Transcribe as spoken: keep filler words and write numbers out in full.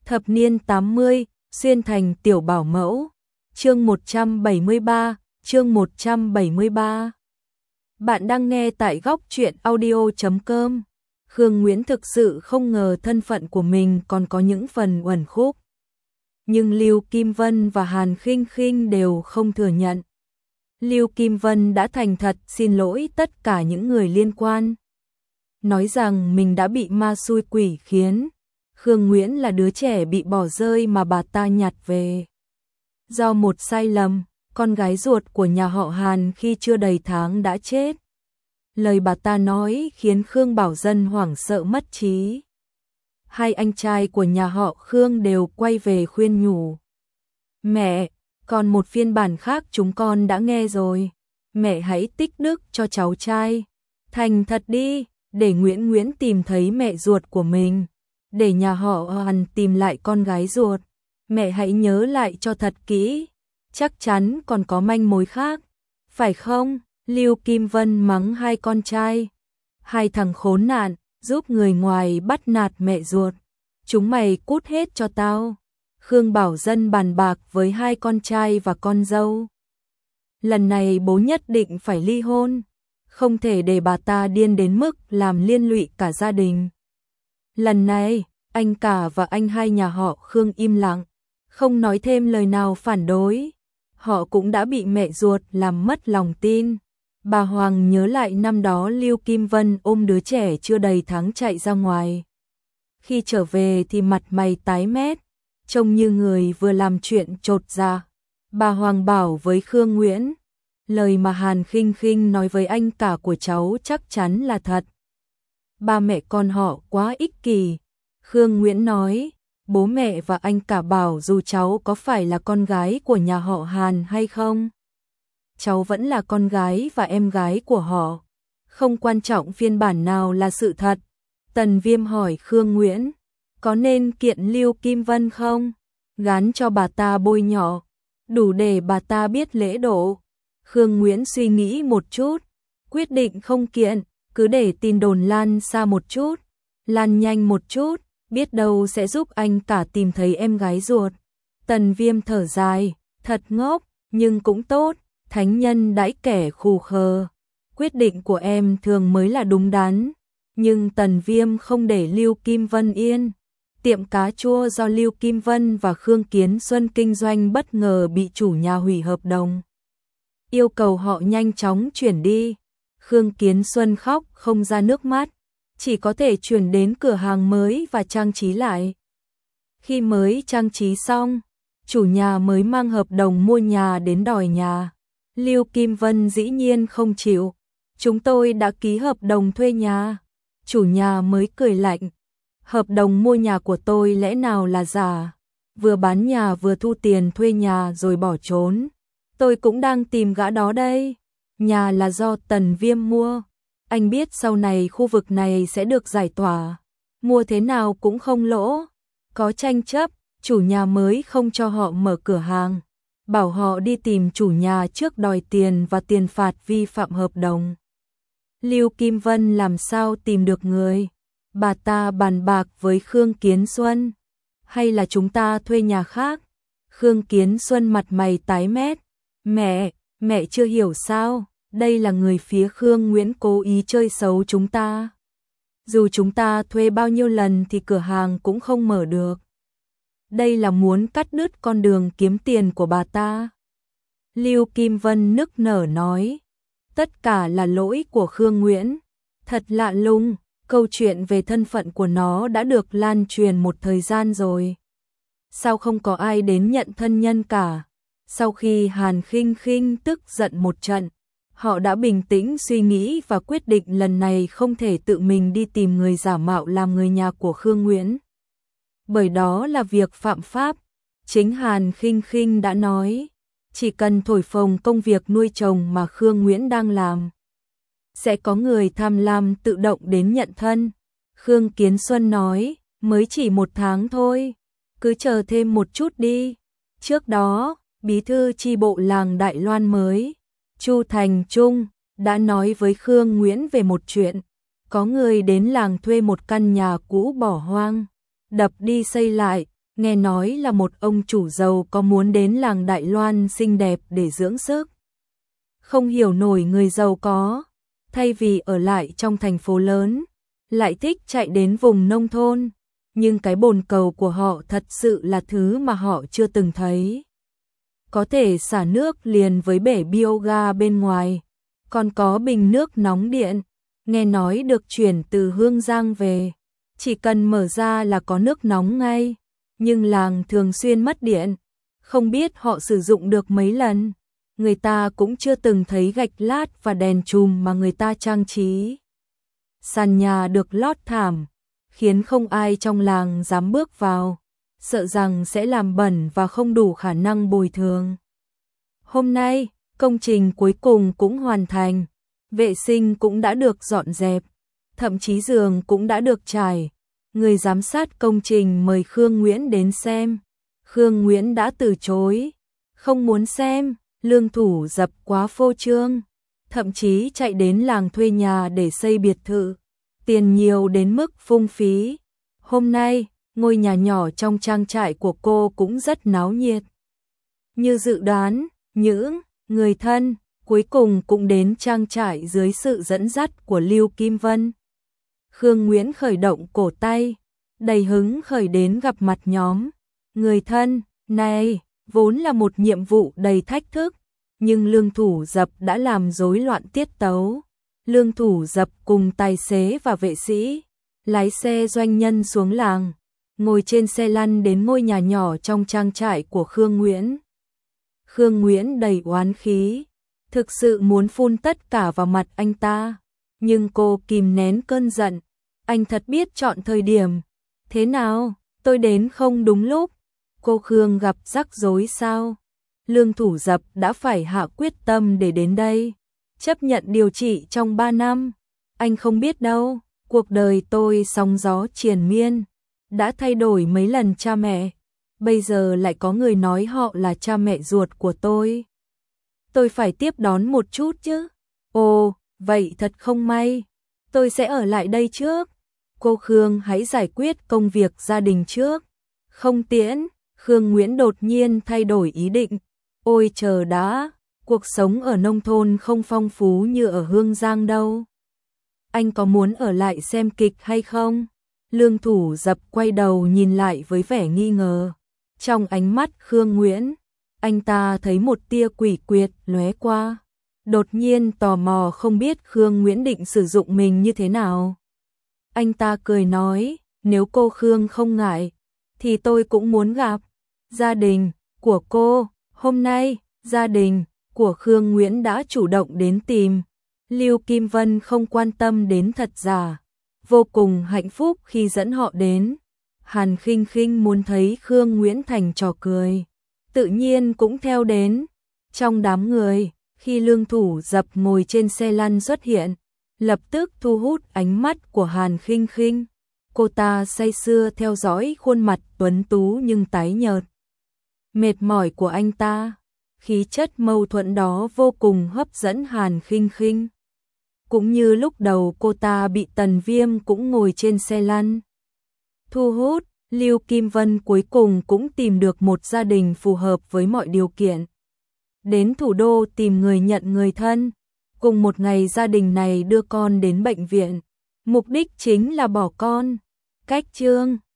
Thập niên tám mươi, xuyên thành tiểu bảo mẫu. Chương một trăm bảy mươi ba, chương một trăm bảy mươi ba. Bạn đang nghe tại góc truyện audio chấm com. Khương Nguyễn thực sự không ngờ thân phận của mình còn có những phần uẩn khúc. Nhưng Lưu Kim Vân và Hàn Khinh Khinh đều không thừa nhận. Lưu Kim Vân đã thành thật xin lỗi tất cả những người liên quan. Nói rằng mình đã bị ma xui quỷ khiến. Khương Nguyễn là đứa trẻ bị bỏ rơi mà bà ta nhặt về. Do một sai lầm, con gái ruột của nhà họ Hàn khi chưa đầy tháng đã chết. Lời bà ta nói khiến Khương Bảo Dân hoảng sợ mất trí. Hai anh trai của nhà họ Khương đều quay về khuyên nhủ. Mẹ, còn một phiên bản khác chúng con đã nghe rồi. Mẹ hãy tích đức cho cháu trai. Thành thật đi, để Nguyễn Nguyễn tìm thấy mẹ ruột của mình. Để nhà họ Hàn tìm lại con gái ruột. Mẹ hãy nhớ lại cho thật kỹ. Chắc chắn còn có manh mối khác. Phải không? Lưu Kim Vân mắng hai con trai. Hai thằng khốn nạn, giúp người ngoài bắt nạt mẹ ruột. Chúng mày cút hết cho tao. Khương Bảo Dân bàn bạc với hai con trai và con dâu. Lần này bố nhất định phải ly hôn. Không thể để bà ta điên đến mức làm liên lụy cả gia đình. Lần này, anh cả và anh hai nhà họ Khương im lặng, không nói thêm lời nào phản đối. Họ cũng đã bị mẹ ruột làm mất lòng tin. Bà Hoàng nhớ lại năm đó Lưu Kim Vân ôm đứa trẻ chưa đầy tháng chạy ra ngoài. Khi trở về thì mặt mày tái mét, trông như người vừa làm chuyện chột dạ. Bà Hoàng bảo với Khương Nguyễn, lời mà Hàn Khinh Khinh nói với anh cả của cháu chắc chắn là thật. Ba mẹ con họ quá ích kỷ. Khương Nguyễn nói, bố mẹ và anh cả bảo dù cháu có phải là con gái của nhà họ Hàn hay không, cháu vẫn là con gái và em gái của họ. Không quan trọng phiên bản nào là sự thật. Tần Viêm hỏi Khương Nguyễn, có nên kiện Lưu Kim Vân không? Gán cho bà ta bôi nhọ, đủ để bà ta biết lễ độ. Khương Nguyễn suy nghĩ một chút, quyết định không kiện, cứ để tin đồn lan xa một chút, lan nhanh một chút, biết đâu sẽ giúp anh cả tìm thấy em gái ruột. Tần Viêm thở dài, thật ngốc, nhưng cũng tốt, thánh nhân đãi kẻ khù khờ. Quyết định của em thường mới là đúng đắn. Nhưng Tần Viêm không để Lưu Kim Vân yên. Tiệm cá chua do Lưu Kim Vân và Khương Kiến Xuân kinh doanh bất ngờ bị chủ nhà hủy hợp đồng, yêu cầu họ nhanh chóng chuyển đi. Khương Kiến Xuân khóc không ra nước mắt, chỉ có thể chuyển đến cửa hàng mới và trang trí lại. Khi mới trang trí xong, chủ nhà mới mang hợp đồng mua nhà đến đòi nhà. Lưu Kim Vân dĩ nhiên không chịu. Chúng tôi đã ký hợp đồng thuê nhà. Chủ nhà mới cười lạnh. Hợp đồng mua nhà của tôi lẽ nào là giả? Vừa bán nhà vừa thu tiền thuê nhà rồi bỏ trốn. Tôi cũng đang tìm gã đó đây. Nhà là do Tần Viêm mua. Anh biết sau này khu vực này sẽ được giải tỏa. Mua thế nào cũng không lỗ. Có tranh chấp, chủ nhà mới không cho họ mở cửa hàng. Bảo họ đi tìm chủ nhà trước đòi tiền và tiền phạt vi phạm hợp đồng. Lưu Kim Vân làm sao tìm được người? Bà ta bàn bạc với Khương Kiến Xuân. Hay là chúng ta thuê nhà khác? Khương Kiến Xuân mặt mày tái mét. Mẹ, mẹ chưa hiểu sao? Đây là người phía Khương Nguyễn cố ý chơi xấu chúng ta. Dù chúng ta thuê bao nhiêu lần thì cửa hàng cũng không mở được. Đây là muốn cắt đứt con đường kiếm tiền của bà ta. Lưu Kim Vân nức nở nói. Tất cả là lỗi của Khương Nguyễn. Thật lạ lùng, câu chuyện về thân phận của nó đã được lan truyền một thời gian rồi. Sao không có ai đến nhận thân nhân cả? Sau khi Hàn Khinh Khinh tức giận một trận, họ đã bình tĩnh suy nghĩ và quyết định lần này không thể tự mình đi tìm người giả mạo làm người nhà của Khương Nguyễn. Bởi đó là việc phạm pháp. Chính Hàn Khinh Khinh đã nói, chỉ cần thổi phồng công việc nuôi chồng mà Khương Nguyễn đang làm, sẽ có người tham lam tự động đến nhận thân. Khương Kiến Xuân nói, mới chỉ một tháng thôi, cứ chờ thêm một chút đi. Trước đó, bí thư chi bộ làng Đại Loan mới, Chu Thành Trung, đã nói với Khương Nguyễn về một chuyện. Có người đến làng thuê một căn nhà cũ bỏ hoang, đập đi xây lại, nghe nói là một ông chủ giàu có muốn đến làng Đại Loan xinh đẹp để dưỡng sức. Không hiểu nổi người giàu có, thay vì ở lại trong thành phố lớn, lại thích chạy đến vùng nông thôn, nhưng cái bồn cầu của họ thật sự là thứ mà họ chưa từng thấy. Có thể xả nước liền với bể bioga bên ngoài, còn có bình nước nóng điện, nghe nói được chuyển từ Hương Giang về, chỉ cần mở ra là có nước nóng ngay, nhưng làng thường xuyên mất điện, không biết họ sử dụng được mấy lần. Người ta cũng chưa từng thấy gạch lát và đèn chùm mà người ta trang trí. Sàn nhà được lót thảm, khiến không ai trong làng dám bước vào, sợ rằng sẽ làm bẩn và không đủ khả năng bồi thường. Hôm nay, công trình cuối cùng cũng hoàn thành, vệ sinh cũng đã được dọn dẹp, thậm chí giường cũng đã được trải. Người giám sát công trình mời Khương Nguyễn đến xem. Khương Nguyễn đã từ chối, không muốn xem. Lương Thủ Dập quá phô trương, thậm chí chạy đến làng thuê nhà để xây biệt thự, tiền nhiều đến mức phung phí. Hôm nay, ngôi nhà nhỏ trong trang trại của cô cũng rất náo nhiệt. Như dự đoán, những người thân cuối cùng cũng đến trang trại dưới sự dẫn dắt của Lưu Kim Vân. Khương Nguyễn khởi động cổ tay, đầy hứng khởi đến gặp mặt nhóm người thân này. Vốn là một nhiệm vụ đầy thách thức, nhưng Lương Thủ Dập đã làm rối loạn tiết tấu. Lương Thủ Dập cùng tài xế và vệ sĩ, lái xe doanh nhân xuống làng, ngồi trên xe lăn đến ngôi nhà nhỏ trong trang trại của Khương Nguyễn. Khương Nguyễn đầy oán khí, thực sự muốn phun tất cả vào mặt anh ta, nhưng cô kìm nén cơn giận. Anh thật biết chọn thời điểm. Thế nào, tôi đến không đúng lúc? Cô Khương gặp rắc rối sao? Lương Thủ Dập đã phải hạ quyết tâm để đến đây, chấp nhận điều trị trong ba năm. Anh không biết đâu, cuộc đời tôi sóng gió triền miên, đã thay đổi mấy lần cha mẹ, bây giờ lại có người nói họ là cha mẹ ruột của tôi. Tôi phải tiếp đón một chút chứ. Ồ, vậy thật không may, tôi sẽ ở lại đây trước. Cô Khương hãy giải quyết công việc gia đình trước. Không tiễn. Khương Nguyễn đột nhiên thay đổi ý định. Ôi chờ đã, cuộc sống ở nông thôn không phong phú như ở Hương Giang đâu. Anh có muốn ở lại xem kịch hay không? Lương Thủ Dập quay đầu nhìn lại với vẻ nghi ngờ. Trong ánh mắt Khương Nguyễn, anh ta thấy một tia quỷ quyệt lóe qua. Đột nhiên tò mò không biết Khương Nguyễn định sử dụng mình như thế nào. Anh ta cười nói, nếu cô Khương không ngại, thì tôi cũng muốn gặp gia đình của cô. Hôm nay, gia đình của Khương Nguyễn đã chủ động đến tìm. Lưu Kim Vân không quan tâm đến thật giả, vô cùng hạnh phúc khi dẫn họ đến. Hàn Khinh Khinh muốn thấy Khương Nguyễn thành trò cười, tự nhiên cũng theo đến. Trong đám người, khi Lương Thủ Dập ngồi trên xe lăn xuất hiện, lập tức thu hút ánh mắt của Hàn Khinh Khinh. Cô ta say sưa theo dõi khuôn mặt tuấn tú nhưng tái nhợt, mệt mỏi của anh ta. Khí chất mâu thuẫn đó vô cùng hấp dẫn Hàn Khinh Khinh. Cũng như lúc đầu cô ta bị Tần Viêm cũng ngồi trên xe lăn thu hút, Lưu Kim Vân cuối cùng cũng tìm được một gia đình phù hợp với mọi điều kiện. Đến thủ đô tìm người nhận người thân, cùng một ngày gia đình này đưa con đến bệnh viện. Mục đích chính là bỏ con. Cách chương